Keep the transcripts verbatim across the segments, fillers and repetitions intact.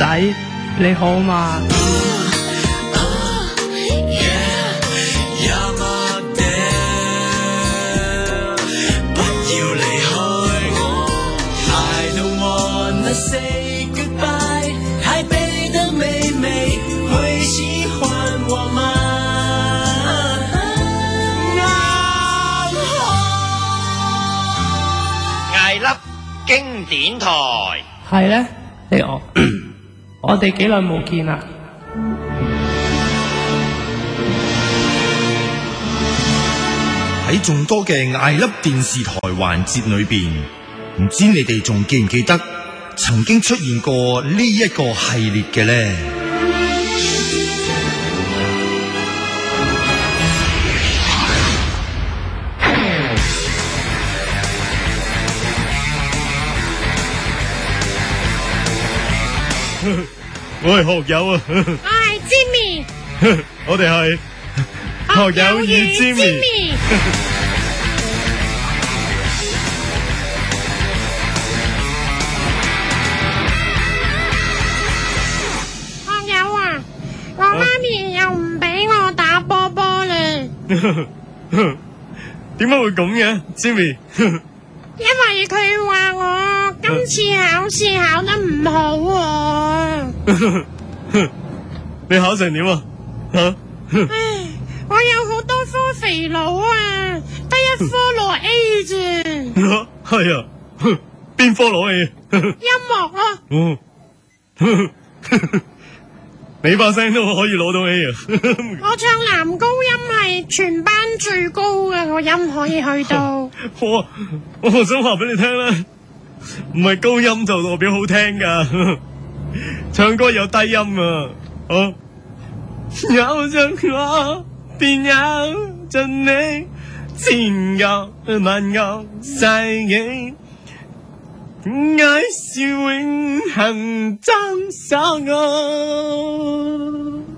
仔，你好嘛？ Say goodbye， 台北的妹妹會喜歡我嗎？ 艾粒經典台係咧，你我我哋幾耐冇見啦？ 喺眾多嘅艾粒電視台環節裏邊，唔知你哋仲記唔記得曾經出現過呢一個系列嘅呢？ 我係學友啊， 我係 Jimmy， 我哋係學友與 Jimmy。 我媽咪又唔俾我打波波咧， 點解會咁嘅 ，Jimmy？ 因為佢話我今次考試考得唔好啊。 你考成點啊？吓？ 唉，我有好多科肥佬啊，得一科攞 A 啫。 係啊，邊科攞 A？ 音樂啊。 哦。你把聲都可以攞到 A 啊！ 我唱男高音係全班最高嘅個音可以去到。 我我想話俾你聽啦，唔係高音就代表好聽噶，唱歌有低音啊！好，有着我，便有着你，千個萬個世紀。愛是永恆爭所愛，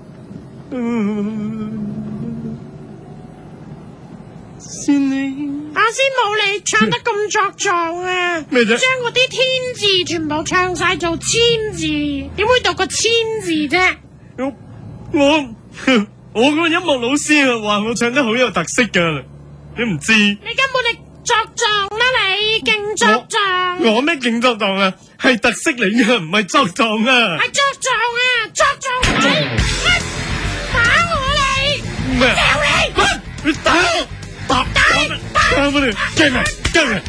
是你。 阿師冇你唱得咁作狀啊！ 咩啫？ 將嗰啲天字全部唱晒做千字，點會讀個千字啫？ 我我我個音樂老師啊話我唱得好有特色噶，你唔知？ 你根本你作狀啦，你勁作狀！ 我咩勁作狀啊？係特色嚟嘅，唔係作狀啊！ 係作狀啊！作狀你打我你！ 咩？ 你打我！打打打我哋！驚啊！驚啊！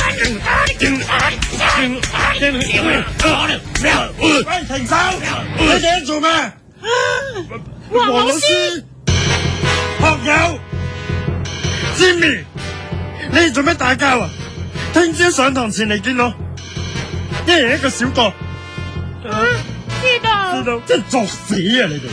喂，停手！你哋喺做咩？ 黃老師， 學友 ，Jimmy，你哋做咩打交啊？聽朝上堂前嚟見我，一人一個小角。 啊，知道。 知道，即係作死啊！你哋。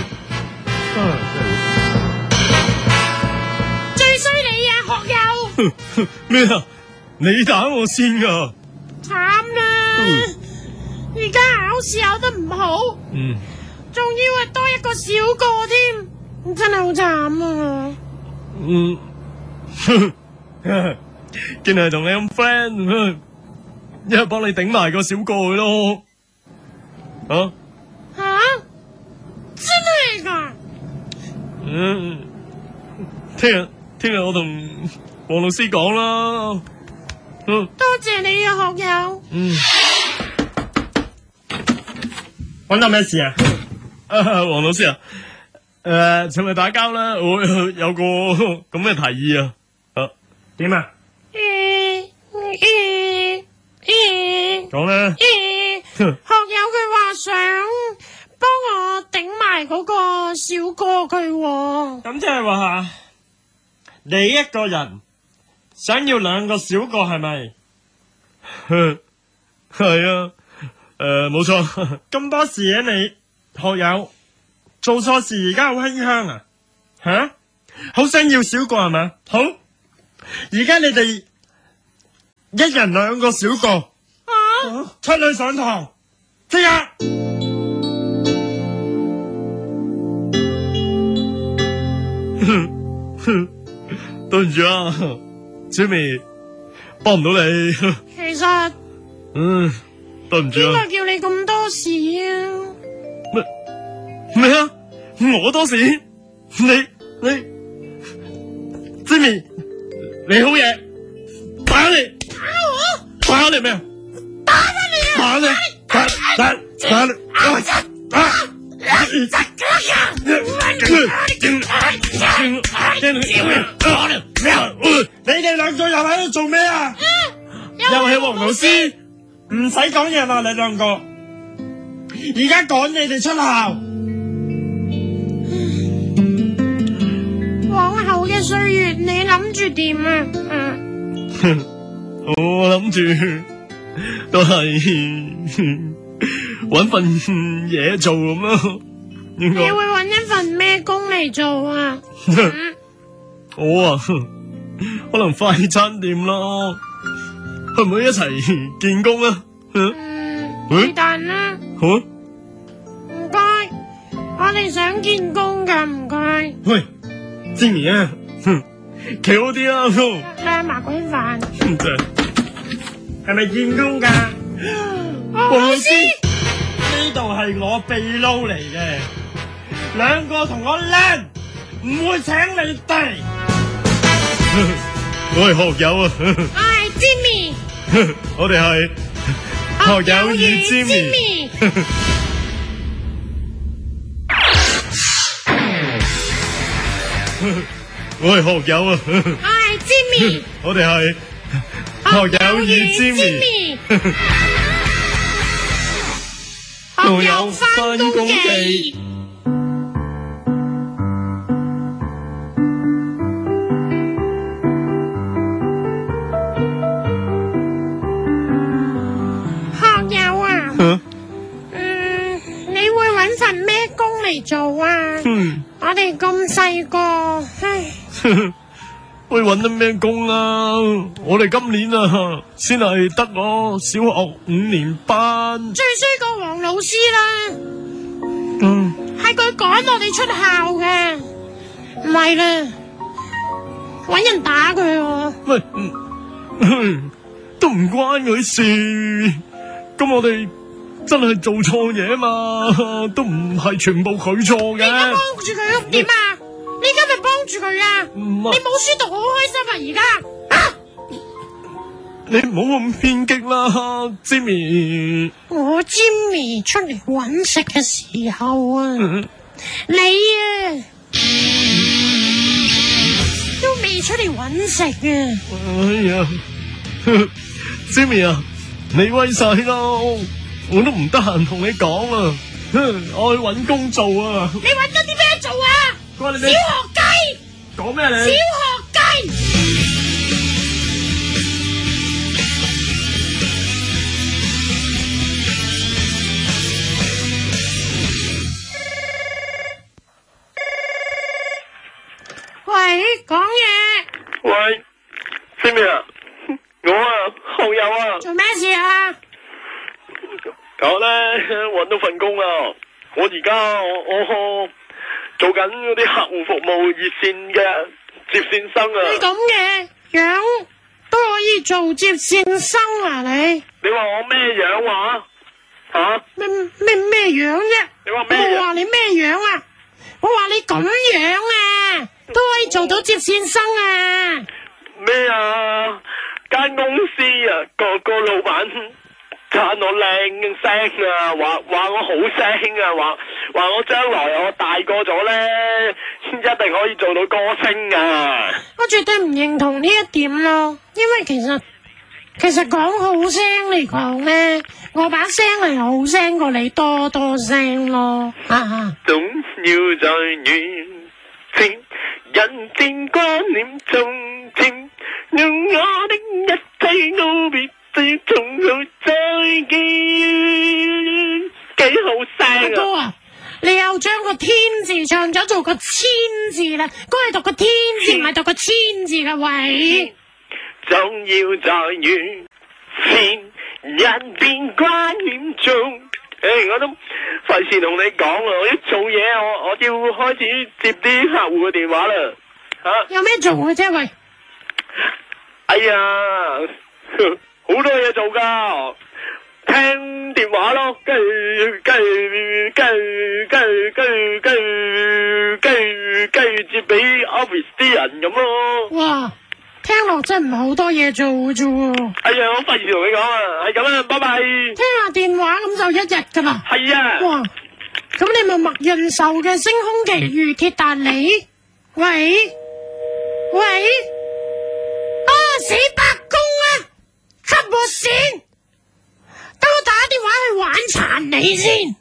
最衰你啊，學友。 咩啊？你打我先噶。 慘啦！而家考試考得唔好， 嗯， 仲要係多一個小個添，真係好慘啊！ 嗯，見係同你咁 friend，一係幫你頂埋個小個去咯。啊？ 吓？真係噶？ 嗯，聽日聽日我同黃老師講啦。嗯， 多謝你啊，學友。 嗯。 搵到咩事啊？ 啊，黃老師啊，誒，請你打交啦，我有個咁嘅提議啊。啊， 點啊？ 講啦。 學友佢話想幫我頂埋嗰個小哥佢喎。 咁即係話你一個人想要兩個小個係咪？ 係啊。誒，冇錯， 咁多事嘅你學友做錯事而家好馨香啊，吓，好想要小個係咪？好，而家你哋一人兩個小個，啊，出去上堂，即刻。 對唔住啊 ，Jimmy，幫唔到你。 其實， 嗯。對唔住啊！ 邊個叫你咁多事啊？ 我多事，你你 Jimmy 你好嘢，打你打我打你咩？打翻你啊！打你打打打你打！ 你哋兩個又喺度做咩啊？又係黃老師，唔使講嘢啦，你兩個，而家趕你哋出校。 往後嘅歲月，你諗住點啊？嗯， 我諗住都係搵份嘢做咁咯。 你會搵一份咩工嚟做啊？嗯、 我啊，可能快餐店咯，去唔去一齊見工啊？ 嗯，是但啦。 好， 唔該，我哋想見工噶，唔該。 喂 ，Jimmy 啊，企好啲啦， 靚麻鬼飯， 係咪見工噶？ 黃老師， 呢度係我秘撈嚟嘅，兩個同我靚，唔會請你哋。 我係學友啊， 我係 Jimmy， 我哋係學友與 Jimmy。我係學友啊， 我係 Jimmy， 我哋係學友與 Jimmy。 學友返工記。學友啊，嗯，你會搵份咩工嚟做啊？我哋咁細個，唉， 會搵得咩工啊？我哋今年啊，先係得我小學五年班， 最衰個黃老師啦， 嗯， 係佢趕我哋出校嘅，唔係啦，搵人打佢喎。 喂，嗯，都唔關佢事，咁我哋真係做錯嘢嘛，都唔係全部佢錯嘅。 你而家幫住佢點啊？你而家咪幫住佢啊？ 唔係， 你冇書讀好開心啊！而家啊， 你唔好咁偏激啦 ，Jimmy。 我 Jimmy 出嚟搵食嘅時候啊， 嗯、 你啊都未出嚟搵食啊！ 哎呀，Jimmy 啊，你威晒咯，我都唔得閒同你講啊，我去搵工做啊。 你搵咗啲咩做啊？ 關你小學雞， 講咩你？ 小學雞。喂，講嘢。 喂 ，Jimmy 啊，我啊，學友啊， 做咩事啊？ 我咧搵到份工啦，我而家我我。做緊嗰啲客戶服務熱線嘅接線生啊！ 你咁嘅樣都可以做接線生啊？你你話我咩樣話？吓？ 咩咩咩樣啫？ 你話咩樣？ 我話你咩樣啊？我話你咁樣啊，都可以做到接線生啊？ 咩啊？間公司啊，個個老闆讚我靚聲啊，話話我好聲啊，話話我將來我大個咗咧，一定可以做到歌星啊！ 我絕對唔認同呢一點咯，因為其實其實講好聲嚟講咧，我把聲係好聲過你多多聲咯。啊！ 總要在遠前，人間觀念從前，讓我的一切告別。最重要再見，幾好聲啊！ 哥啊，你又將個天字唱咗做個千字啦，該係讀個天字唔係讀個千字㗎喂。 總要在遠前，人變觀念中。誒，我都費事同你講啦，我一做嘢，我我要開始接啲客戶嘅電話啦。吓、啊， 有咩做嘅啫喂？ 哎呀！好多嘢做噶，聽電話咯，跟住跟住跟住跟住跟住跟住人咁咯。 哇，聽落真係唔係好多嘢做嘅啫喎。 哎呀，我費事同你講啊，係咁啦，拜拜。 聽下電話咁就一日噶啦。 係啊。 哇，咁你咪麥潤壽嘅《星空奇遇鐵達尼》？喂喂，啊死白公啊，cut我線，等我打電話去玩殘你先。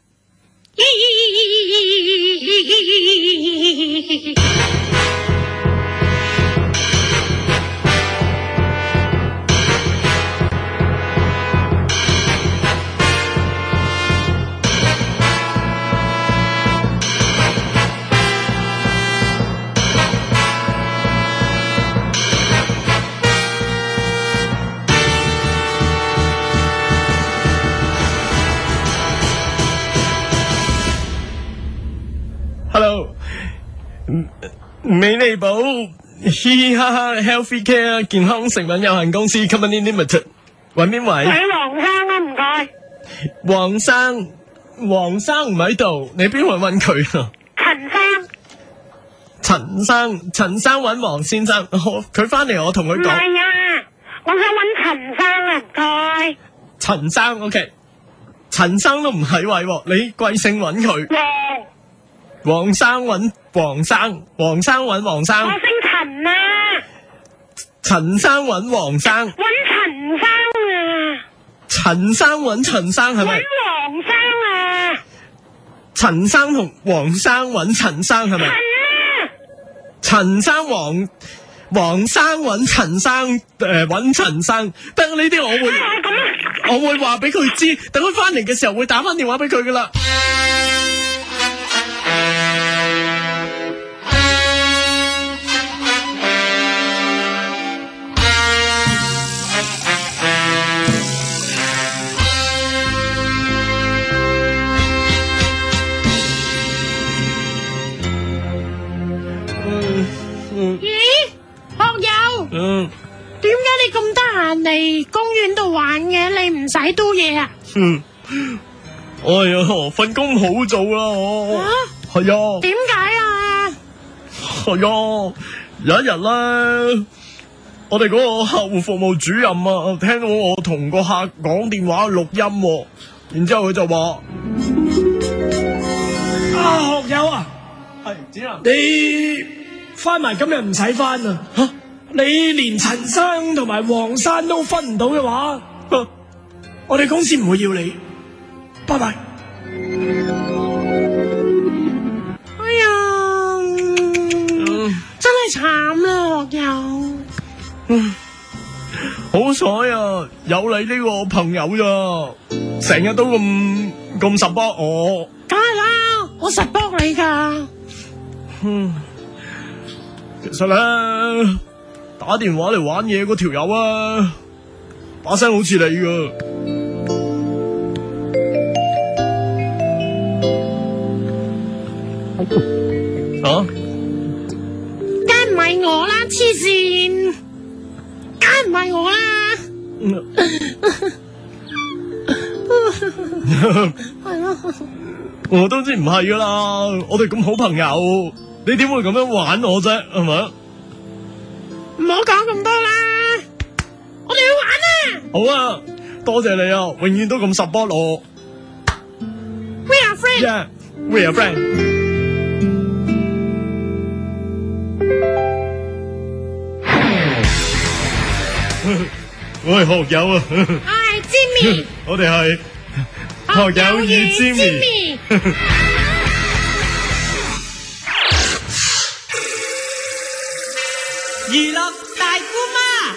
Hello， 美利寶嘻哈哈 Healthy Care 健康食品有限公司 Company Limited， 揾邊位？ 喺黃生啊，唔該。 黃生，黃生唔喺度，你邊位揾佢啊？ 陳生。 陳生，陳生揾黃先生，佢翻嚟我同佢講。 唔係啊，我想揾陳生啊，唔該。 陳生 OK， 陳生都唔喺位喎，你貴姓揾佢？黃生揾黃生，黃生揾黃生。 我姓陳啊。 陳生揾黃生。 揾陳生啊。 陳生揾陳生係咪？ 揾黃生啊。 陳生同黃生揾陳生係咪？ 陳啊。 陳生黃黃生揾陳生，誒揾陳生，得呢啲我會，我會話俾佢知，等佢翻嚟嘅時候會打翻電話俾佢噶啦。 咦，學友？嗯。點解你咁得閒嚟公園度玩嘅？你唔使嘟嘢啊？ 嗯。哎呀，份工好做啦，我。啊？係啊。 點解啊？ 係啊，有一日咧，我哋嗰個客戶服務主任啊，聽到我同個客講電話錄音，然之後佢就話： 啊，學友啊， 係子林， 你翻埋今日唔使翻啊！吓，你連陳生同埋黃生都分唔到嘅話，啊，我哋公司唔會要你。拜拜。 哎呀，嗯、真係慘啦，學友。 嗯，好彩啊，有你呢個朋友咋，成日都咁咁實幫我。 梗係啦，我實幫你噶。 嗯，其實咧，打電話嚟玩嘢嗰條友啊，把聲好似你噶。啊？ 梗唔係我啦，黐線！梗唔係我啦。係咯。 我都知唔係噶啦，我哋咁好朋友，你點會咁樣玩我啫？係咪？ 唔好講咁多啦，我哋去玩啦。 好啊，多謝你啊，永遠都咁 support 我。 We are friends. Yeah, we are friends. 我係學友啊。 我係 Jimmy。 我哋係學友與 Jimmy。 娛樂大姑媽，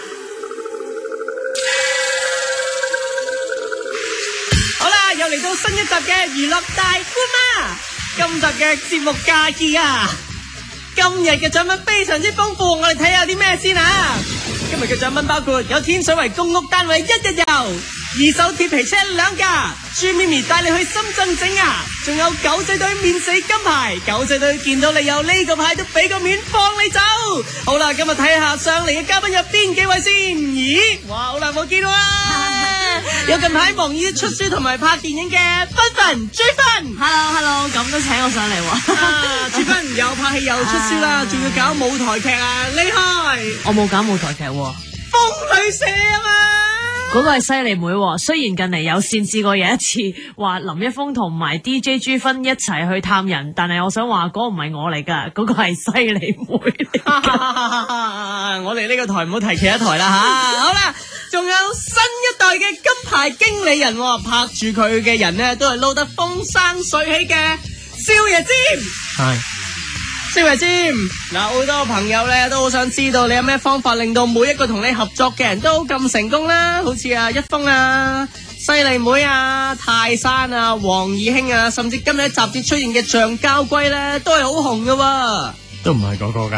好啦，又嚟到新一集嘅娛樂大姑媽。今集嘅節目假期啊，今日嘅獎品非常之豐富，我哋睇下啲咩先啊！今日嘅獎品包括有天水圍公屋單位一日遊，二手鐵皮車兩架，朱咪咪帶你去深圳整牙，仲有狗仔隊免死金牌，狗仔隊見到你有呢個牌都俾個面放你走。好啦，今日睇下上嚟嘅嘉賓有邊幾位先？咦，哇，好耐冇見啦！ 有近排忙於出書同埋拍電影嘅芬芬朱芬 ，Hello Hello，咁都請我上嚟喎。 啊，朱芬又拍戲又出書啦，仲要搞舞台劇啊，厲害！ 我冇搞舞台劇喎， 風女社啊嘛。 嗰個係犀利妹喎，雖然近嚟有線試過有一次話林一峰同埋 D J 朱芬一齊去探人，但係我想話嗰個唔係我嚟㗎，嗰、嗰個係犀利妹嚟㗎。 我哋呢個台唔好提其他台啦吓。好啦，仲有新一代嘅金牌經理人、哦，拍住佢嘅人呢，都係撈得風生水起嘅少爺占。 係。 少爺占，嗱，好多朋友咧都好想知道你有咩方法令到每一個同你合作嘅人都咁成功啦，好似啊一峰啊、犀利妹啊、泰山啊、黃義興啊，甚至今日喺雜誌出現嘅橡膠龜咧，都係好紅噶喎。 都唔係嗰個噶，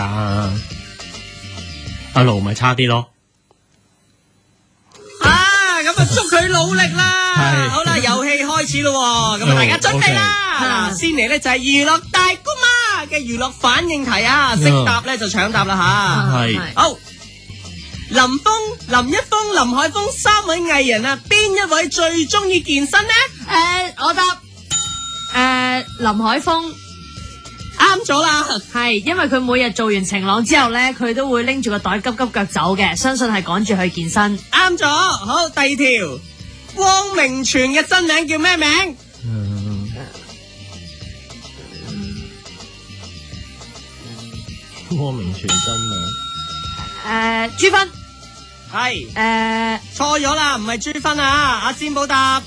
阿盧咪差啲咯。 啊，咁啊祝佢努力啦。 係。 好啦，遊戲開始咯，咁啊大家準備啦。先嚟咧就係娛樂大姑媽嘅娛樂反應題啊，識答咧就搶答啦吓。 係。 好，林峰、林一峰、林海峰三位藝人啊，邊一位最中意健身呢？ 誒，我答誒林海峰。 啱咗啦， 係因為佢每日做完晴朗之後咧，佢都會拎住個袋急急腳走嘅，相信係趕住去健身。 啱咗，好，第二條，汪明荃嘅真名叫咩名？ 嗯，汪明荃真名誒朱芬係誒錯咗啦，唔係朱芬啊，阿詹寶答。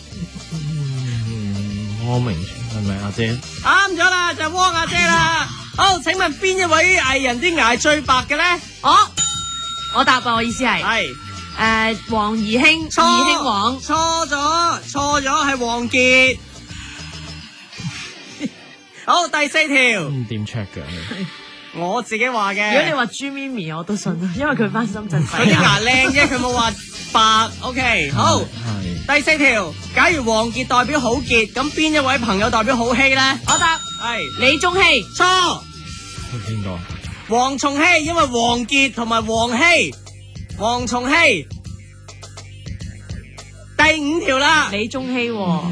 嗯，汪明荃。係咪阿姐？ 啱咗啦，就係汪阿姐啦。好，請問邊一位藝人啲牙最白嘅咧？ 我我答啊，我意思係係誒黃義興，義興黃錯咗，錯咗係王傑。好，第四條唔點 check 嘅， 我自己話嘅。 如果你話朱咪咪，我都信啦，因為佢翻深圳洗牙。 佢啲牙靚啫，佢冇話白。OK，好。第四條，假如王傑代表好傑，咁邊一位朋友代表好希咧？ 我答係李宗熙。 錯。 邊個？ 黃松熙，因為王傑同埋黃希，黃松熙。第五條啦， 李宗熙。 黃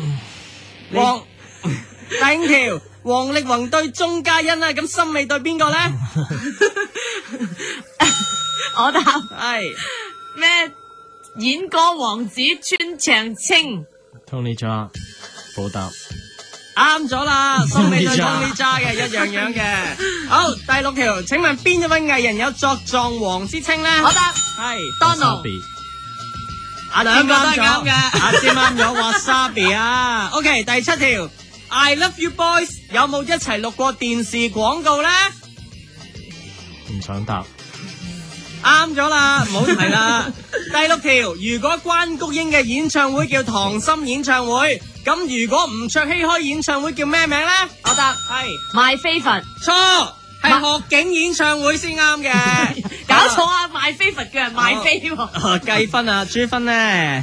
第五條，王力宏對鐘嘉欣啊，咁森美對邊個咧？ 我答係咩？演歌王子孫長青 ，Tony Jaa 補答啱咗啦，森美對 Tony Jaa 嘅一樣樣嘅。好，第六條，請問邊一位藝人有作狀王之稱咧？ 我答係 Donald。 阿兩個都係啱嘅，阿詹啱咗 Wasabi 啊。OK，第七條 ，I Love You Boys 有冇一齊錄過電視廣告咧？ 唔想答。 啱咗啦，唔好提啦。第六條，如果關菊英嘅演唱會叫溏心演唱會，咁如果吳卓羲開演唱會叫咩名咧？我答係 My Favourite。 錯，係學警演唱會先啱嘅。 搞錯啊 ！My Favourite 嘅人 My Favourite。 計分啊，朱芬咧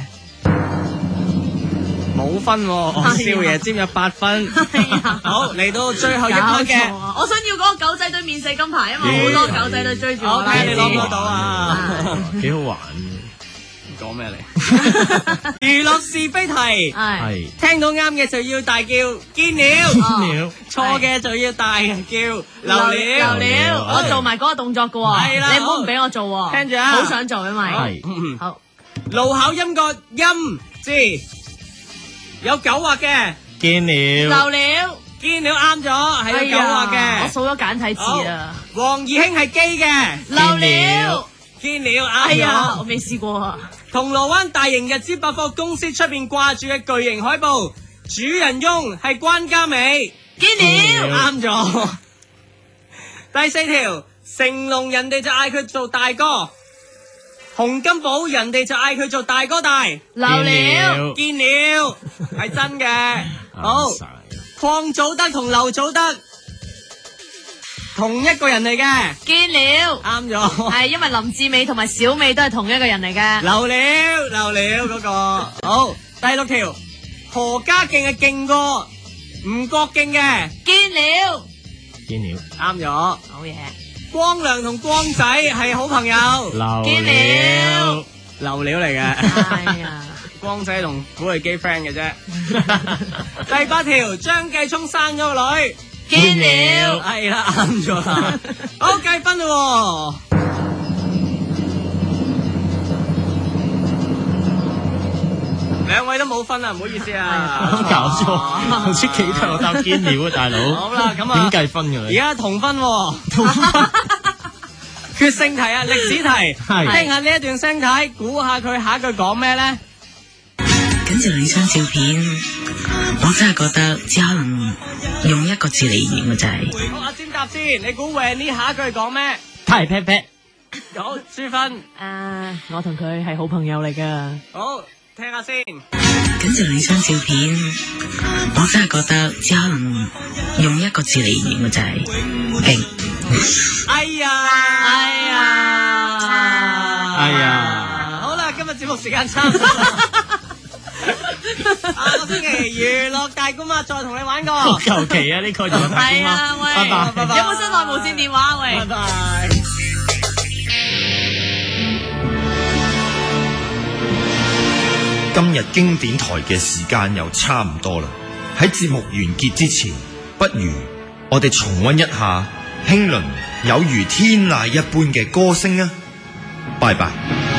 冇分，少爺佔有八分。好，嚟到最後一 part 嘅， 我想要嗰個狗仔隊免死金牌啊嘛，好多狗仔隊追住我。 睇你攞唔攞到啊？ 幾好玩。 講咩嚟？娛樂是非題係聽到啱嘅就要大叫見了，錯嘅就要大叫流了。 流了，我做埋嗰個動作噶喎。 係啦， 你唔好唔俾我做。 聽住啊， 好想做，因為係好路口音個音字有九畫嘅， 見了， 流了， 見了啱咗，係有九畫嘅。 我數咗簡體字啊。 黃義興係基嘅， 流了， 見了哎呀， 啱咗。 我未試過啊。 銅鑼灣大型日資百貨公司出邊掛住嘅巨型海報，主人翁係關嘉美， 見了， 啱咗。第四條，成龍人哋就嗌佢做大哥，洪金寶人哋就嗌佢做大哥大， 流了， 見了，係真嘅。好，鄺祖德同劉祖德同一個人嚟嘅， 見了， 啱咗。 係因為林志美同埋小美都係同一個人嚟嘅。 流了，流了嗰個。好，第六條，何家勁係勁過吳國敬嘅， 見了， 見了， 啱咗。 好嘢。 光良同光仔係好朋友， 流見了， 流料嚟嘅。 哎呀， 光仔同古巨基 friend 嘅啫。第八條，張繼聰生咗個女， 見了， 係啦，啱咗啦。好，計分啦。兩位都冇分啊，唔好意思啊。 搞錯，頭先幾題我答堅料啊，大佬。 好啦，咁啊， 點計分㗎？ 而家同分，同分。決勝題啊，歷史題。係。聽下呢一段聲帶，估下佢下一句講咩咧？ 咁就你張照片，我真係覺得只可能用一個字嚟形容就係。 好，阿先答先，你估 Wendy 下一句講咩？ 太 pat pat。 好，書分。 誒，我同佢係好朋友嚟噶。 好。聽下先， 咁就你張照片，我真係覺得只可能用一個字嚟形容就係勁。 哎呀， 哎呀， 哎呀， 好啦，今日節目時間差唔多啦。下個星期娛樂大官啊，再同你玩過。 求其啊，呢個娛樂大官係啊，喂， 拜拜， 拜拜。有冇新來無線電話？喂， 拜拜。 今日經典台嘅時間又差唔多啦，喺節目完結之前，不如我哋重溫一下興倫有如天籟一般嘅歌聲啊！拜拜。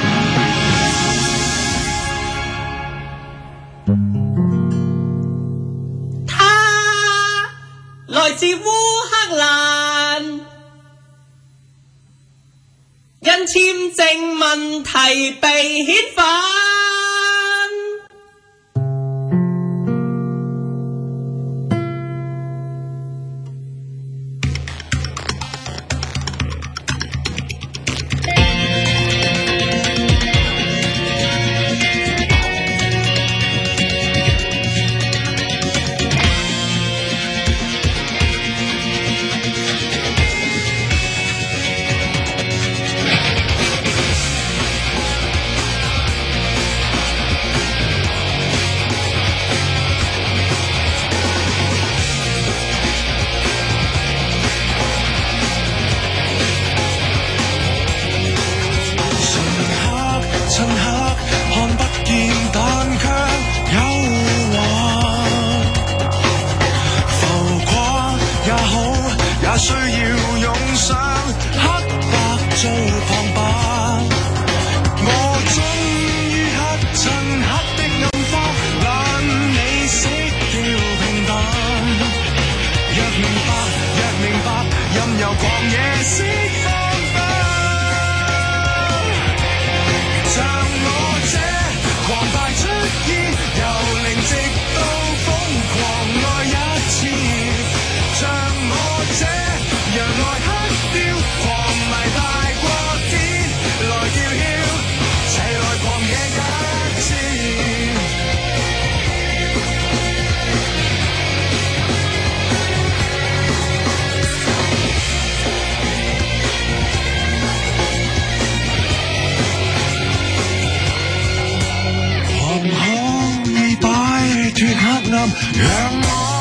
他來自烏克蘭，因簽證問題被遣返。 讓我